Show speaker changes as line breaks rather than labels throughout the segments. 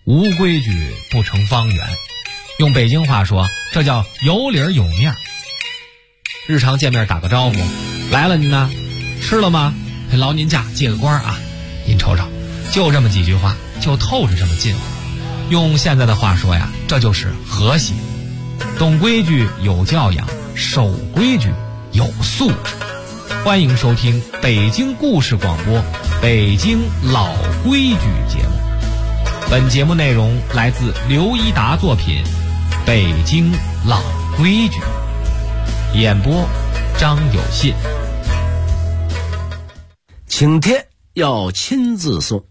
无规矩不成方圆。用北京话说，这叫有理有面。日常见面打个招呼，来了您呢，吃了吗？劳您驾，借个光啊！您瞅瞅，就这么几句话，就透着这么近乎。用现在的话说呀，这就是和谐。懂规矩有教养，守规矩有素质。欢迎收听北京故事广播《北京老规矩》节目。本节目内容来自刘一达作品《北京老规矩》，演播张有信。
请帖要亲自送。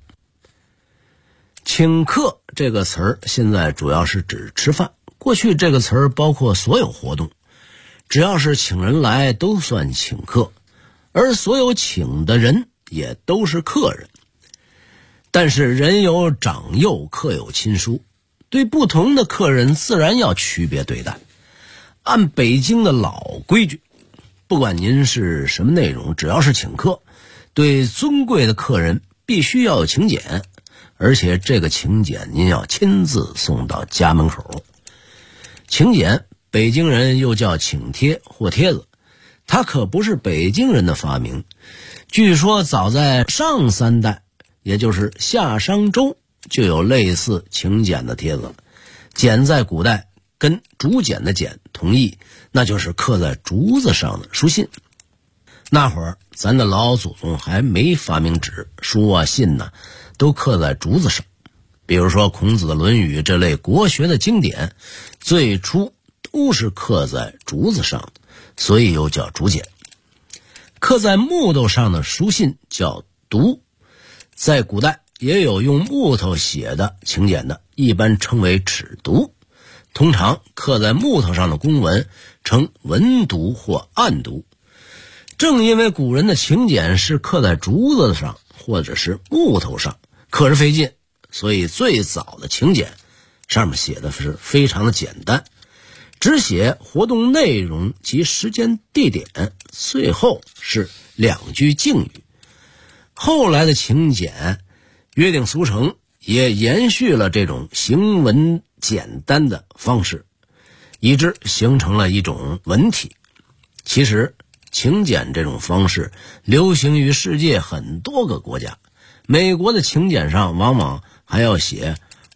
请客这个词儿现在主要是指吃饭，过去这个词儿包括所有活动，只要是请人来都算请客，而所有请的人也都是客人。但是人有长幼，客有亲疏，对不同的客人自然要区别对待。按北京的老规矩，不管您是什么内容，只要是请客，对尊贵的客人必须要有请柬，而且这个请柬您要亲自送到家门口。请柬北京人又叫请帖或帖子，它可不是北京人的发明，据说早在上3代，也就是夏商周，就有类似请柬的帖子。柬在古代跟竹简的简同义，那就是刻在竹子上的书信。那会儿咱的老祖宗还没发明纸，书啊信呢都刻在竹子上。比如说孔子的《论语》这类国学的经典，最初都是刻在竹子上的，所以又叫竹简。刻在木头上的书信叫牍，在古代也有用木头写的请柬的，一般称为尺牍。通常刻在木头上的公文称文牍或案牍。正因为古人的请柬是刻在竹子上或者是木头上，刻着费劲，所以最早的请柬上面写的是非常的简单，只写活动内容及时间地点，最后是2句敬语。后来的请柬约定俗成，也延续了这种行文简单的方式，以致形成了一种文体。其实请柬这种方式流行于世界很多个国家，美国的请柬上往往还要写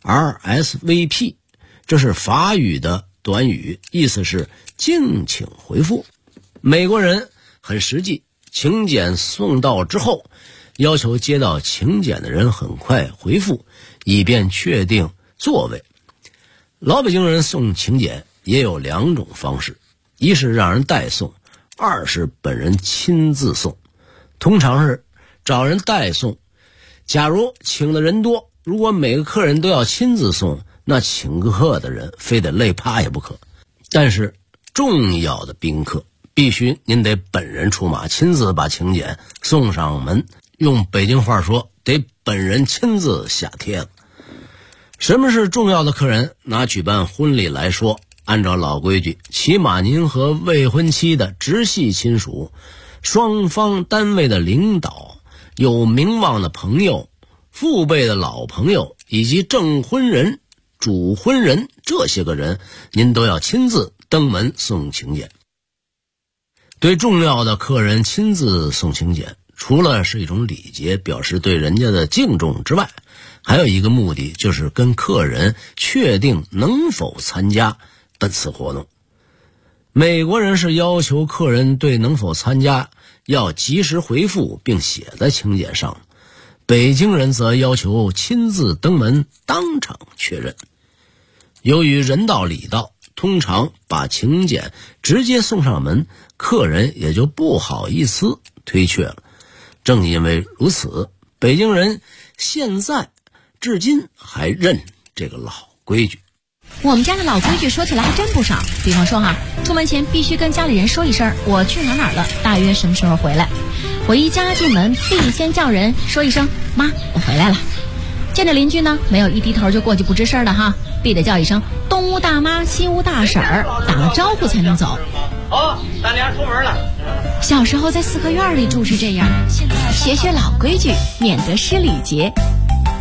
RSVP， 这是法语的短语，意思是敬请回复。美国人很实际，请柬送到之后，要求接到请柬的人很快回复，以便确定座位。老北京人送请柬也有2种方式，一是让人代送，二是本人亲自送。通常是找人代送，假如请的人多，如果每个客人都要亲自送，那请客的人非得累趴也不可。但是重要的宾客必须您得本人出马，亲自把请柬送上门，用北京话说，得本人亲自下帖子。什么是重要的客人？拿举办婚礼来说，按照老规矩，起码您和未婚妻的直系亲属、双方单位的领导、有名望的朋友、父辈的老朋友，以及证婚人、主婚人这些个人，您都要亲自登门送请柬。对重要的客人亲自送请柬，除了是一种礼节，表示对人家的敬重之外，还有一个目的，就是跟客人确定能否参加本次活动。美国人是要求客人对能否参加要及时回复并写在请柬上，北京人则要求亲自登门当场确认。由于人道礼道，通常把请柬直接送上门，客人也就不好意思推却了。正因为如此，北京人现在至今还认这个老规矩。
我们家的老规矩说起来还真不少，比方说出门前必须跟家里人说一声我去哪儿了，大约什么时候回来。我一家进门必先叫人说一声妈，我回来了。见着邻居呢，没有一低头就过去不吱声的必得叫一声东屋大妈西屋大婶儿，打个招呼才能走。
好，大娘出门了。
小时候在4合院里住是这样，现在学学老规矩，免得失礼节。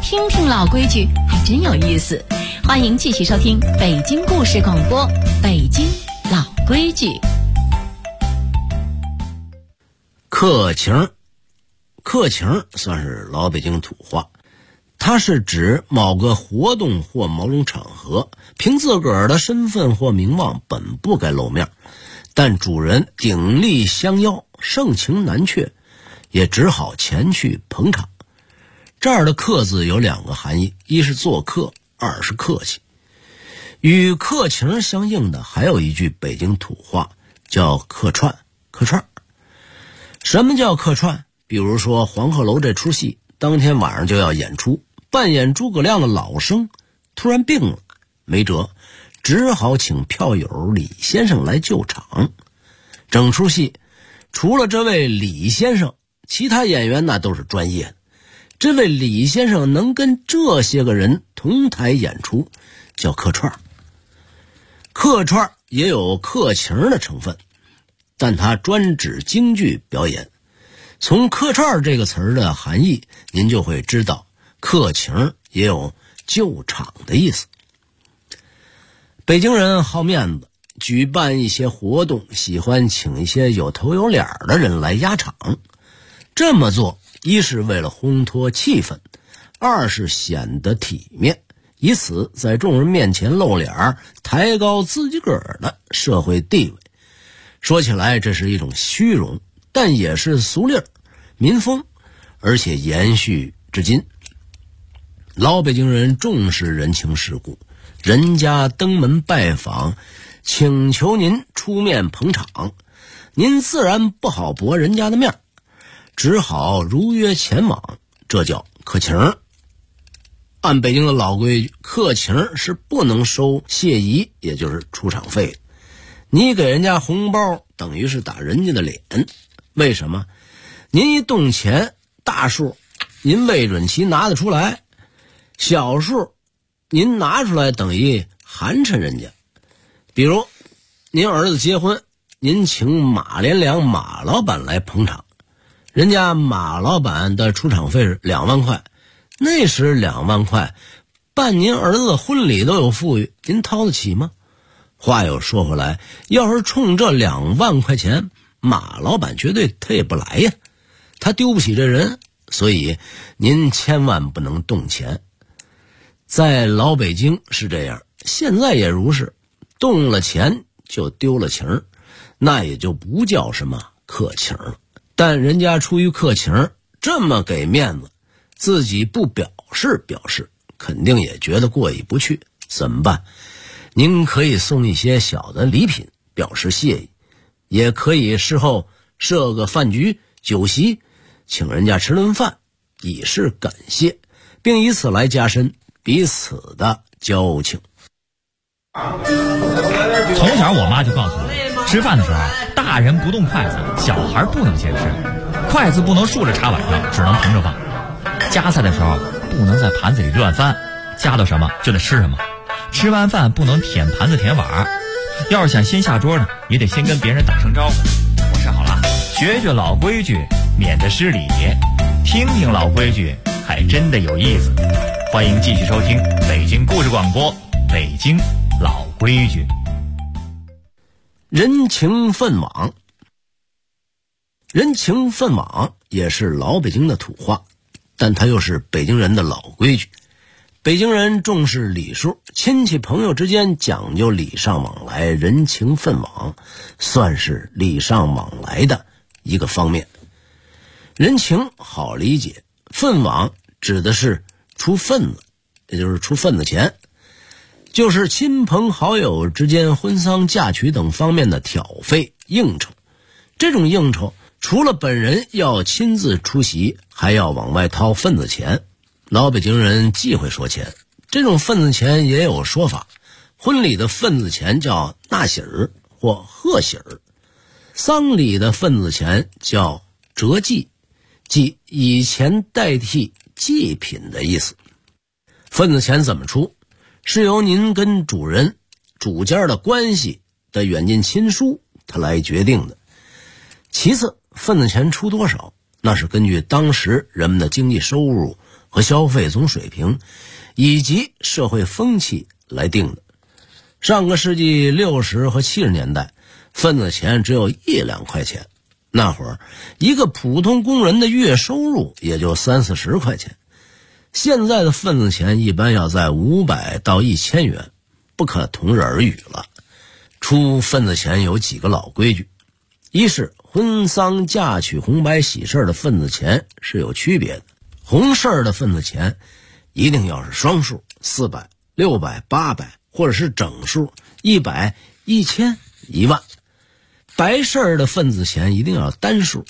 听听老规矩还真有意思。欢迎继续收听北京故事广播，北京老规矩。
客情，客情算是老北京土话，它是指某个活动或某种场合，凭自个儿的身份或名望本不该露面，但主人鼎力相邀，盛情难却，也只好前去捧场。这儿的客字有两个含义，一是做客，二是客气。与客情相应的还有一句北京土话，叫客串。客串什么叫客串？比如说黄鹤楼这出戏当天晚上就要演出，扮演诸葛亮的老生突然病了，没辙，只好请票友李先生来救场。整出戏除了这位李先生，其他演员那都是专业的。这位李先生能跟这些个人同台演出，叫客串。客串也有客情的成分，但它专指京剧表演。从客串这个词儿的含义，您就会知道客情也有救场的意思。北京人好面子，举办一些活动喜欢请一些有头有脸的人来压场。这么做一是为了烘托气氛，二是显得体面，以此在众人面前露脸，抬高自己个儿的社会地位。说起来这是一种虚荣，但也是俗例儿民风，而且延续至今。老北京人重视人情世故，人家登门拜访，请求您出面捧场，您自然不好驳人家的面，只好如约前往，这叫客情。按北京的老规矩，客情是不能收谢仪，也就是出场费的。你给人家红包等于是打人家的脸。为什么？您一动钱，大数您未准其拿得出来，小数您拿出来等于寒碜人家。比如您儿子结婚，您请马连良马老板来捧场，人家马老板的出场费是2万块，那时2万块办您儿子的婚礼都有富裕，您掏得起吗？话又说回来，要是冲这2万块钱，马老板绝对他也不来呀，他丢不起这人，所以您千万不能动钱。在老北京是这样，现在也如是，动了钱就丢了情，那也就不叫什么客情了。但人家出于客情这么给面子，自己不表示，肯定也觉得过意不去，怎么办？您可以送一些小的礼品表示谢意，也可以事后设个饭局酒席，请人家吃顿饭以示感谢，并以此来加深彼此的交情。
从小我妈就告诉我，吃饭的时候大人不动筷子，小孩不能先吃，筷子不能竖着插碗上，只能平着放，夹菜的时候不能在盘子里乱翻，夹到什么就得吃什么，吃完饭不能舔盘子舔碗，要是想先下桌呢，也得先跟别人打声招呼。我说好了，学学老规矩，免得失礼，听听老规矩还真的有意思。欢迎继续收听北京故事广播，北京老规矩。
人情分往，人情分往也是老北京的土话，但它又是北京人的老规矩。北京人重视礼数，亲戚朋友之间讲究礼尚往来，人情分往算是礼尚往来的一个方面。人情好理解，分往指的是出份子，也就是出份子钱，就是亲朋好友之间婚丧嫁娶等方面的挑费应酬。这种应酬除了本人要亲自出席，还要往外掏份子钱。老北京人忌讳说钱，这种份子钱也有说法。婚礼的份子钱叫纳喜儿或贺喜儿，丧礼的份子钱叫折祭，即以钱代替祭品的意思。份子钱怎么出，是由您跟主人主家的关系的远近亲疏他来决定的。其次，份子钱出多少，那是根据当时人们的经济收入和消费总水平以及社会风气来定的。上个世纪60和70年代，份子钱只有1-2块钱，那会儿一个普通工人的月收入也就30-40块钱。现在的份子钱一般要在500到1000元，不可同日而语了。出份子钱有几个老规矩，一是婚丧嫁娶红白喜事的份子钱是有区别的，红事的份子钱一定要是双数，400、600、800，或者是整数100、1000、1万。白事的份子钱一定要单数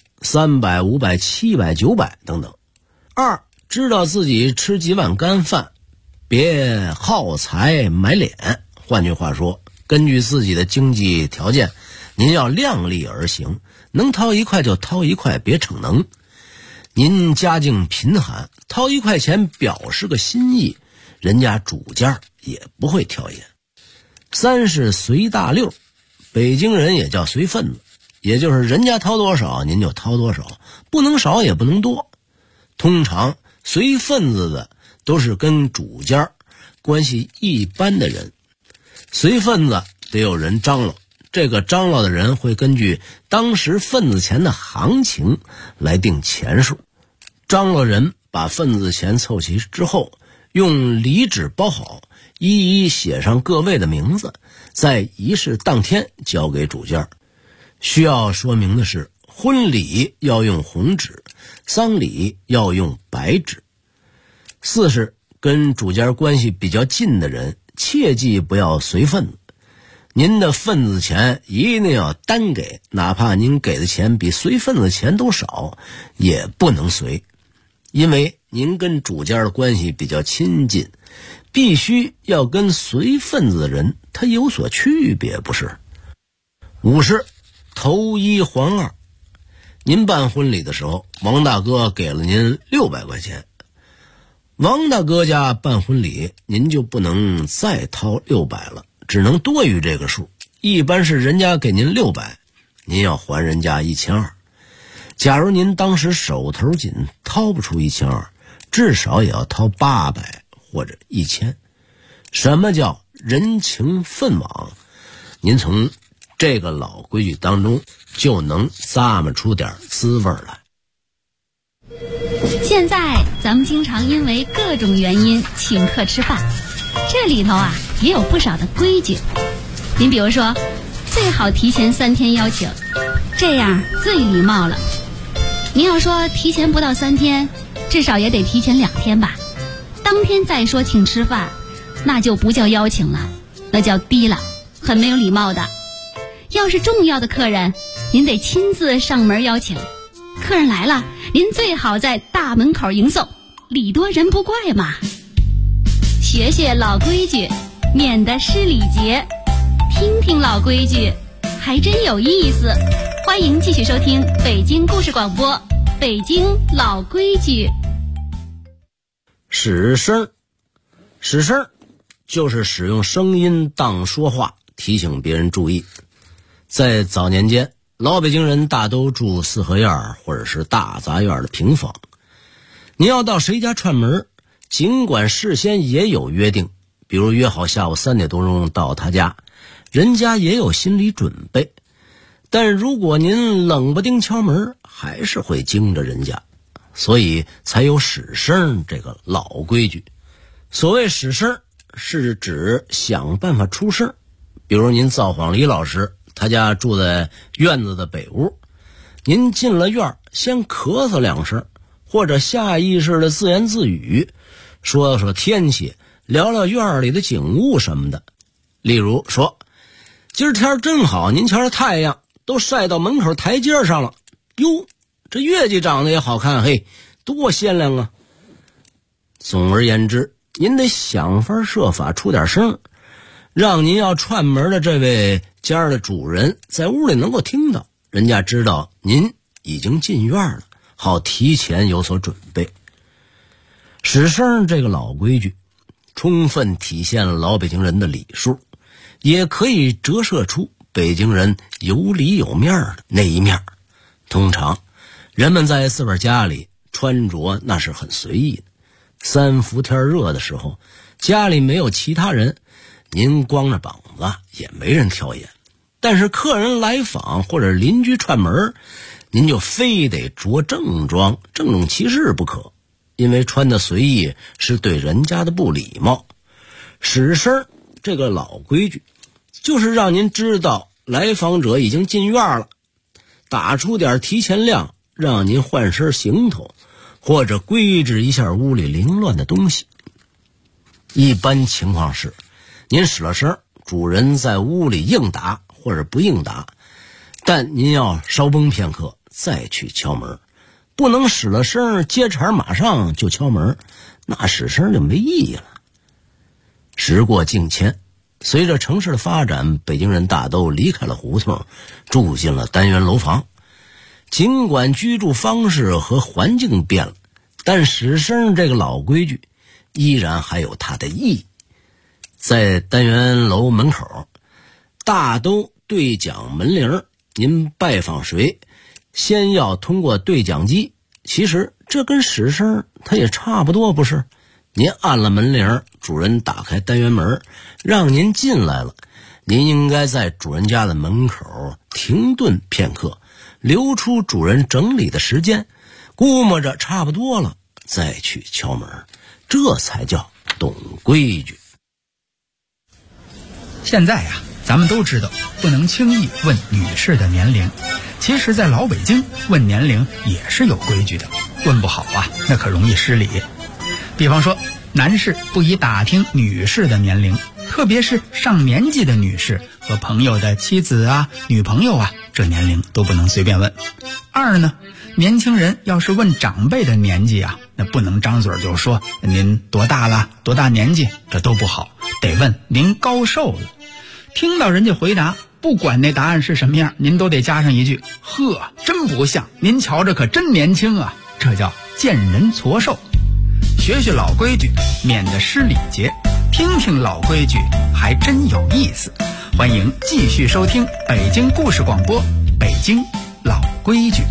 ，300、500、700、900等等。二，知道自己吃几碗干饭，别耗财买脸。换句话说，根据自己的经济条件，您要量力而行，能掏1块就掏1块，别逞能。您家境贫寒，掏1块钱表示个心意，人家主家也不会挑眼。三是随大溜，北京人也叫随份子，也就是人家掏多少您就掏多少，不能少也不能多。通常随份子的都是跟主家关系一般的人，随份子得有人张罗，这个张罗的人会根据当时份子钱的行情来定钱数。张罗人把份子钱凑齐之后，用礼纸包好，一一写上各位的名字，在仪式当天交给主家。需要说明的是，婚礼要用红纸，丧礼要用白纸。四是跟主家关系比较近的人，切记不要随份子。您的份子钱一定要单给，哪怕您给的钱比随份子钱都少，也不能随，因为您跟主家的关系比较亲近，必须要跟随份子的人他有所区别，不是？五是头一还二。您办婚礼的时候，王大哥给了您600块钱，王大哥家办婚礼您就不能再掏600了，只能多于这个数。一般是人家给您600，您要还人家1200。假如您当时手头紧，掏不出1200，至少也要掏800或者1000。什么叫人情分往？您从这个老规矩当中就能咂摸出点滋味来。
现在咱们经常因为各种原因请客吃饭，这里头也有不少的规矩。您比如说，最好提前3天邀请，这样最礼貌了。您要说提前不到3天，至少也得提前2天吧。当天再说请吃饭，那就不叫邀请了，那叫低了，很没有礼貌的。要是重要的客人，您得亲自上门邀请。客人来了，您最好在大门口迎送，礼多人不怪嘛。学学老规矩，免得失礼节。听听老规矩，还真有意思。欢迎继续收听北京故事广播，北京老规矩。
使声，使声就是使用声音当说话，提醒别人注意。在早年间，老北京人大都住四合院或者是大杂院的平房。你要到谁家串门，尽管事先也有约定，比如约好下午3点多钟到他家，人家也有心理准备。但如果您冷不丁敲门，还是会惊着人家，所以才有使声这个老规矩。所谓使声，是指想办法出声。比如您造访李老师，他家住在院子的北屋，您进了院，先咳嗽2声，或者下意识的自言自语，说说天气，聊聊院里的景物什么的。例如说，今儿天真好，您瞧这太阳都晒到门口台阶上了，哟，这月季长得也好看，嘿，多鲜亮啊。总而言之，您得想法设法出点声，让您要串门的这位家的主人在屋里能够听到，人家知道您已经进院了，好提前有所准备。使声这个老规矩，充分体现了老北京人的礼数，也可以折射出北京人有里有面的那一面。通常人们在自个儿家里穿着那是很随意的， 3伏天热的时候，家里没有其他人，您光着膀子也没人挑眼。但是客人来访或者邻居串门，您就非得着正装，郑重其事不可，因为穿的随意是对人家的不礼貌。使声这个老规矩，就是让您知道来访者已经进院了，打出点提前量，让您换身行头，或者规制一下屋里凌乱的东西。一般情况是，您使了声，主人在屋里应答或者不应答，但您要稍绷片刻再去敲门，不能使了声接茬马上就敲门，那使声就没意义了。时过境迁，随着城市的发展，北京人大都离开了胡同，住进了单元楼房。尽管居住方式和环境变了，但使声这个老规矩依然还有它的意义。在单元楼门口大都对讲门铃，您拜访谁先要通过对讲机，其实这跟使声它也差不多，不是？您按了门铃，主人打开单元门让您进来了，您应该在主人家的门口停顿片刻，留出主人整理的时间，估摸着差不多了再去敲门，这才叫懂规矩。
现在呀，咱们都知道不能轻易问女士的年龄，其实在老北京问年龄也是有规矩的，问不好啊，那可容易失礼。比方说，男士不宜打听女士的年龄，特别是上年纪的女士和朋友的妻子啊、女朋友啊，这年龄都不能随便问。二呢，年轻人要是问长辈的年纪啊，那不能张嘴就说您多大了、多大年纪，这都不好，得问您高寿了。听到人家回答，不管那答案是什么样，您都得加上一句：呵，真不像，您瞧着可真年轻啊，这叫见人矬寿。学学老规矩，免得失礼节，听听老规矩还真有意思。欢迎继续收听北京故事广播，北京老规矩。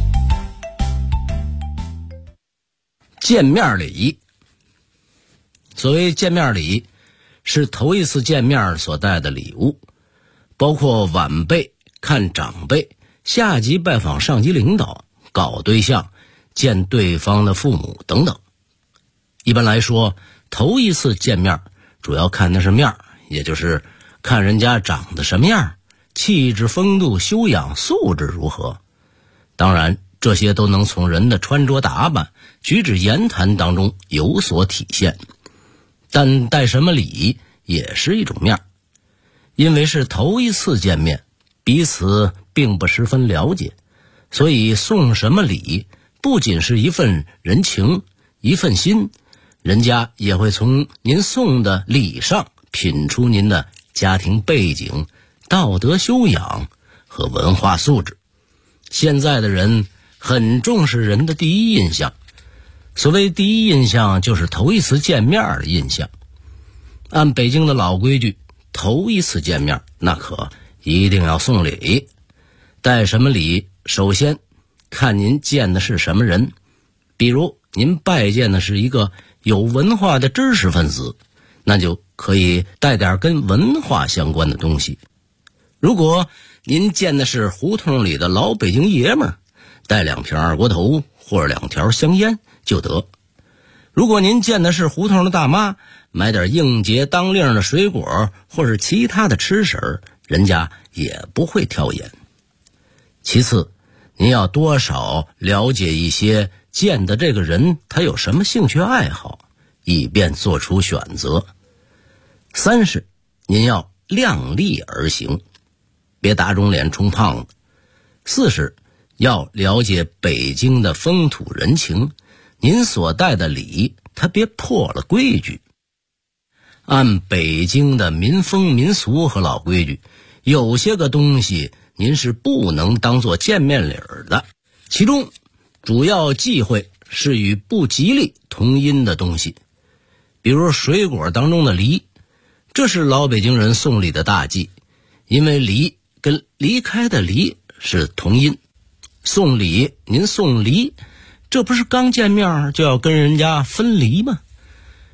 见面礼。所谓见面礼，是头一次见面所带的礼物，包括晚辈看长辈，下级拜访上级领导，搞对象见对方的父母等等。一般来说，头一次见面主要看的是面，也就是看人家长得什么样，气质风度修养素质如何。当然这些都能从人的穿着打扮、举止言谈当中有所体现，但带什么礼也是一种面。因为是头一次见面，彼此并不十分了解，所以送什么礼不仅是一份人情、一份心，人家也会从您送的礼上品出您的家庭背景、道德修养和文化素质。现在的人很重视人的第一印象，所谓第一印象就是头一次见面的印象。按北京的老规矩，头一次见面那可一定要送礼。带什么礼，首先看您见的是什么人。比如您拜见的是一个有文化的知识分子，那就可以带点跟文化相关的东西。如果您见的是胡同里的老北京爷们儿，带2瓶二锅头或者2条香烟就得。如果您见的是胡同的大妈，买点应节当令的水果或是其他的吃食，人家也不会挑眼。其次，您要多少了解一些见的这个人他有什么兴趣爱好，以便做出选择。3是您要量力而行，别打肿脸充胖子。4是要了解北京的风土人情，您所带的礼他别破了规矩。按北京的民风民俗和老规矩，有些个东西您是不能当做见面礼的，其中主要忌讳是与不吉利同音的东西，比如水果当中的梨，这是老北京人送礼的大忌，因为梨跟离开的离是同音。送礼您送梨，这不是刚见面就要跟人家分离吗？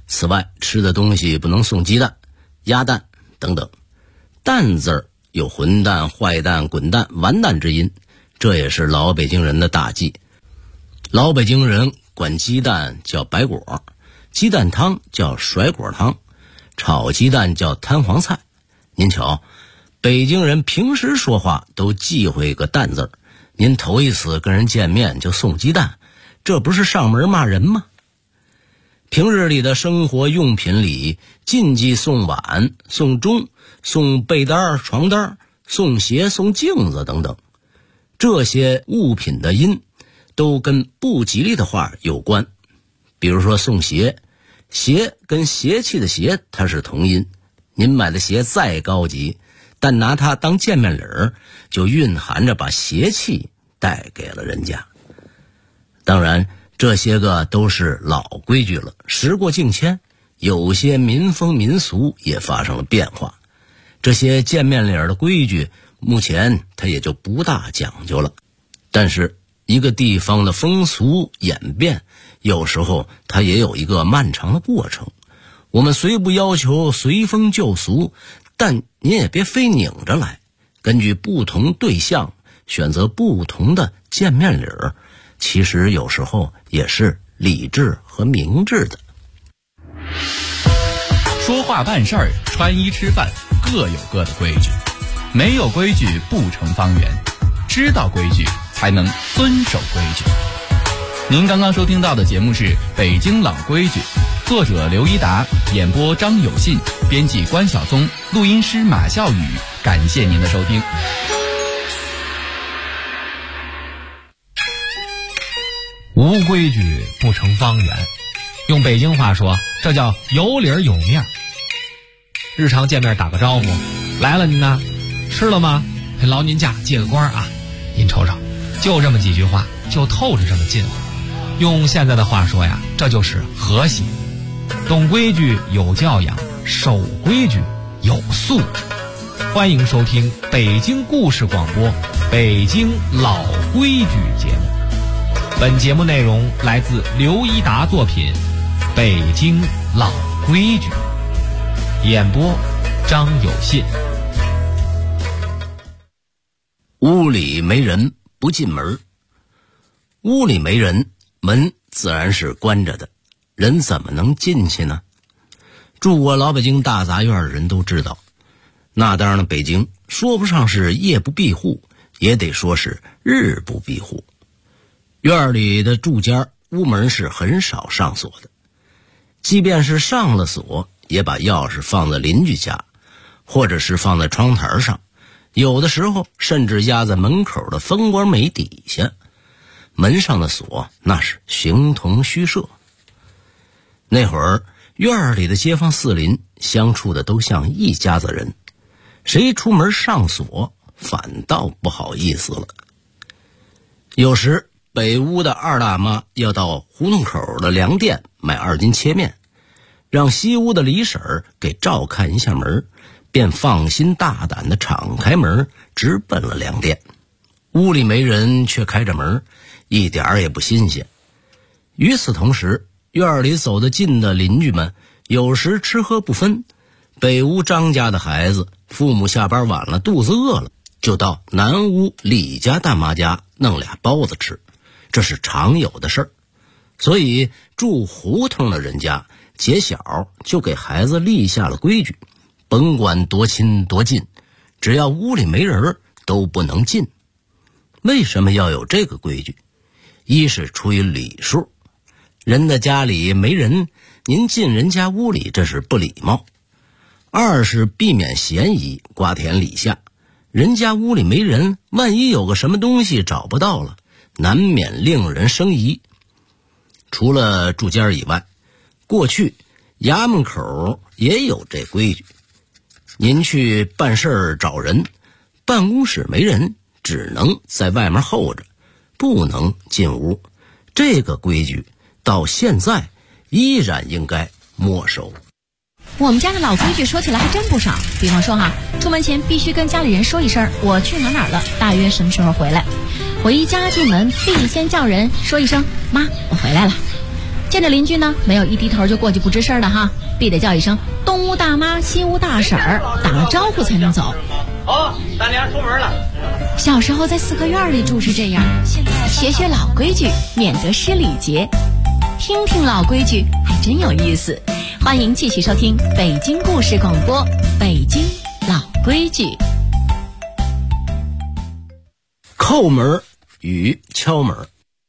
此外，吃的东西不能送鸡蛋、鸭蛋等等。蛋字儿有混蛋、坏蛋、滚蛋、完蛋之音，这也是老北京人的大忌。老北京人管鸡蛋叫白果，鸡蛋汤叫甩果汤，炒鸡蛋叫摊黄菜。您瞧，北京人平时说话都忌讳个蛋字儿，您头一次跟人见面就送鸡蛋，这不是上门骂人吗？平日里的生活用品里禁忌送碗、送钟、送被单、床单、送鞋、送镜子等等，这些物品的音都跟不吉利的话有关。比如说送鞋，鞋跟邪气的邪它是同音，您买的鞋再高级，但拿它当见面礼儿，就蕴含着把邪气带给了人家。当然这些个都是老规矩了，时过境迁，有些民风民俗也发生了变化。这些见面礼的规矩目前它也就不大讲究了，但是一个地方的风俗演变，有时候它也有一个漫长的过程。我们虽不要求随风就俗，但您也别非拧着来，根据不同对象选择不同的见面礼儿，其实有时候也是理智和明智的。
说话办事儿、穿衣吃饭各有各的规矩，没有规矩不成方圆，知道规矩才能遵守规矩。您刚刚收听到的节目是《北京老规矩》，作者刘一达，演播张有信，编辑关晓松，录音师马笑宇。感谢您的收听。
无规矩不成方圆，用北京话说，这叫有理有面。日常见面打个招呼，来了您呢，吃了吗？劳您驾，借个光啊。您瞅瞅，就这么几句话，就透着这么近乎。用现在的话说呀，这就是和谐。懂规矩有教养，守规矩有素质。欢迎收听北京故事广播《北京老规矩》节目。本节目内容来自刘一达作品《北京老规矩》，演播张有信。
屋里没人不进门，屋里没人，门自然是关着的，人怎么能进去呢？住过老北京大杂院的人都知道，那当然了，北京说不上是夜不闭户，也得说是日不闭户。院里的住家屋门是很少上锁的，即便是上了锁，也把钥匙放在邻居家，或者是放在窗台上，有的时候甚至压在门口的蜂窝煤底下。门上的锁那是形同虚设。那会儿院里的街坊四邻相处的都像一家子人，谁出门上锁反倒不好意思了。有时北屋的二大妈要到胡同口的粮店买2斤切面，让西屋的李婶儿给照看一下门，便放心大胆地敞开门，直奔了粮店。屋里没人却开着门，一点儿也不新鲜。与此同时，院里走得近的邻居们有时吃喝不分，北屋张家的孩子父母下班晚了，肚子饿了，就到南屋李家大妈家弄俩包子吃，这是常有的事儿。所以住胡同的人家结小就给孩子立下了规矩，甭管多亲多近，只要屋里没人都不能进。为什么要有这个规矩？一是出于礼数，人的家里没人，您进人家屋里这是不礼貌。二是避免嫌疑，瓜田李下，人家屋里没人，万一有个什么东西找不到了，难免令人生疑。除了住家以外，过去衙门口也有这规矩。您去办事儿找人，办公室没人，只能在外面候着，不能进屋。这个规矩到现在依然应该没收。
我们家的老规矩说起来还真不少，比方说出门前必须跟家里人说一声我去哪儿了，大约什么时候回来。回家进门必先叫人说一声妈，我回来了。 见着邻居呢，没有一低头就过去不吱声的哈，必得叫一声东屋大妈西屋大婶儿，打了招呼才能走。
哦，大娘出门了。
小时候在四合院里住是这样，现在学学老规矩，免得失礼节。听听老规矩还真有意思。欢迎继续收听北京故事广播，北京老规矩。
叩门与敲门。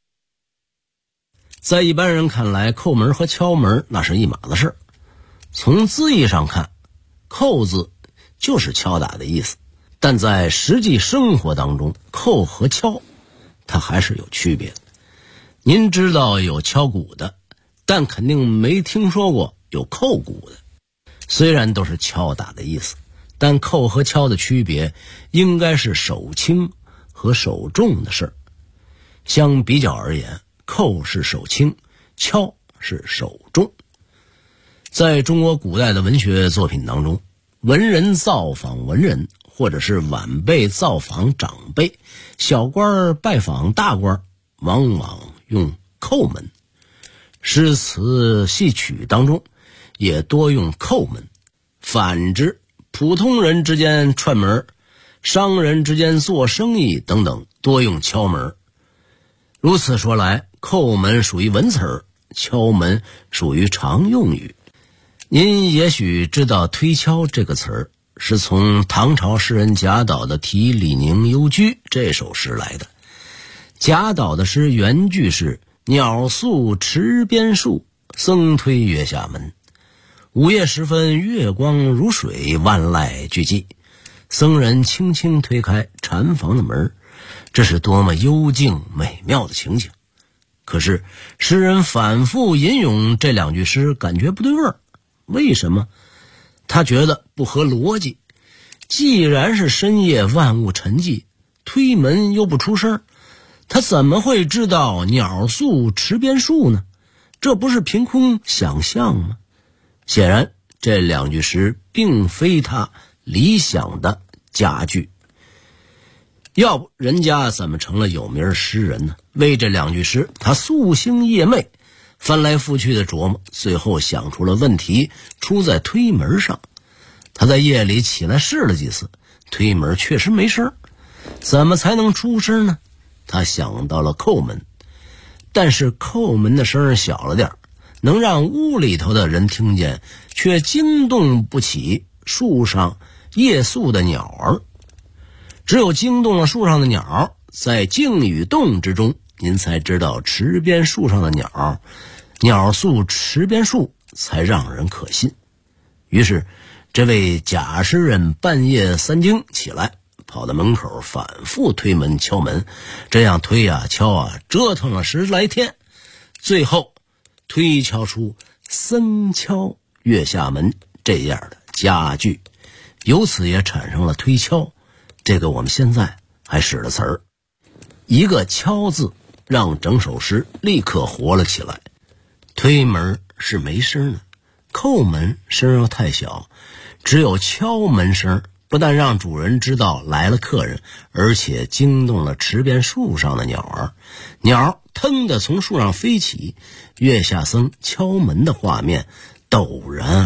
在一般人看来，叩门和敲门那是一码子事。从字义上看，叩字就是敲打的意思，但在实际生活当中，叩和敲它还是有区别的。您知道有敲鼓的，但肯定没听说过有叩鼓的。虽然都是敲打的意思，但叩和敲的区别应该是手轻和手重的事儿。相比较而言，叩是手轻，敲是手重。在中国古代的文学作品当中，文人造访文人，或者是晚辈造访长辈，小官拜访大官，往往用叩门。诗词戏曲当中也多用叩门。反之，普通人之间串门，商人之间做生意等等，多用敲门。如此说来，叩门属于文词儿，敲门属于常用语。您也许知道推敲这个词儿是从唐朝诗人贾岛的《题李宁幽居》这首诗来的。贾岛的诗原句是鸟宿池边树，僧推月下门。午夜时分，月光如水，万籁俱寂。僧人轻轻推开禅房的门，这是多么幽静美妙的情景。可是诗人反复吟咏这两句诗，感觉不对味儿。为什么？他觉得不合逻辑。既然是深夜万物沉寂，推门又不出声，他怎么会知道鸟宿池边树呢？这不是凭空想象吗？显然这两句诗并非他理想的佳句，要不人家怎么成了有名诗人呢？为这两句诗，他夙兴夜寐，翻来覆去的琢磨，最后想出了问题出在推门上。他在夜里起来试了几次，推门确实没声，怎么才能出声呢？他想到了叩门，但是叩门的声小了点，能让屋里头的人听见，却惊动不起树上夜宿的鸟儿。只有惊动了树上的鸟，在静与动之中，您才知道池边树上的鸟宿池边树，才让人可信。于是这位贾诗人半夜三更起来，跑到门口反复推门敲门，这样推啊敲啊，折腾了10来天，最后推敲出僧敲月下门这样的佳句，由此也产生了推敲这个我们现在还使的词儿。一个敲字让整首诗立刻活了起来。推门是没声的，叩门声又太小，只有敲门声，不但让主人知道来了客人，而且惊动了池边树上的鸟儿。鸟腾地从树上飞起，月下僧敲门的画面陡然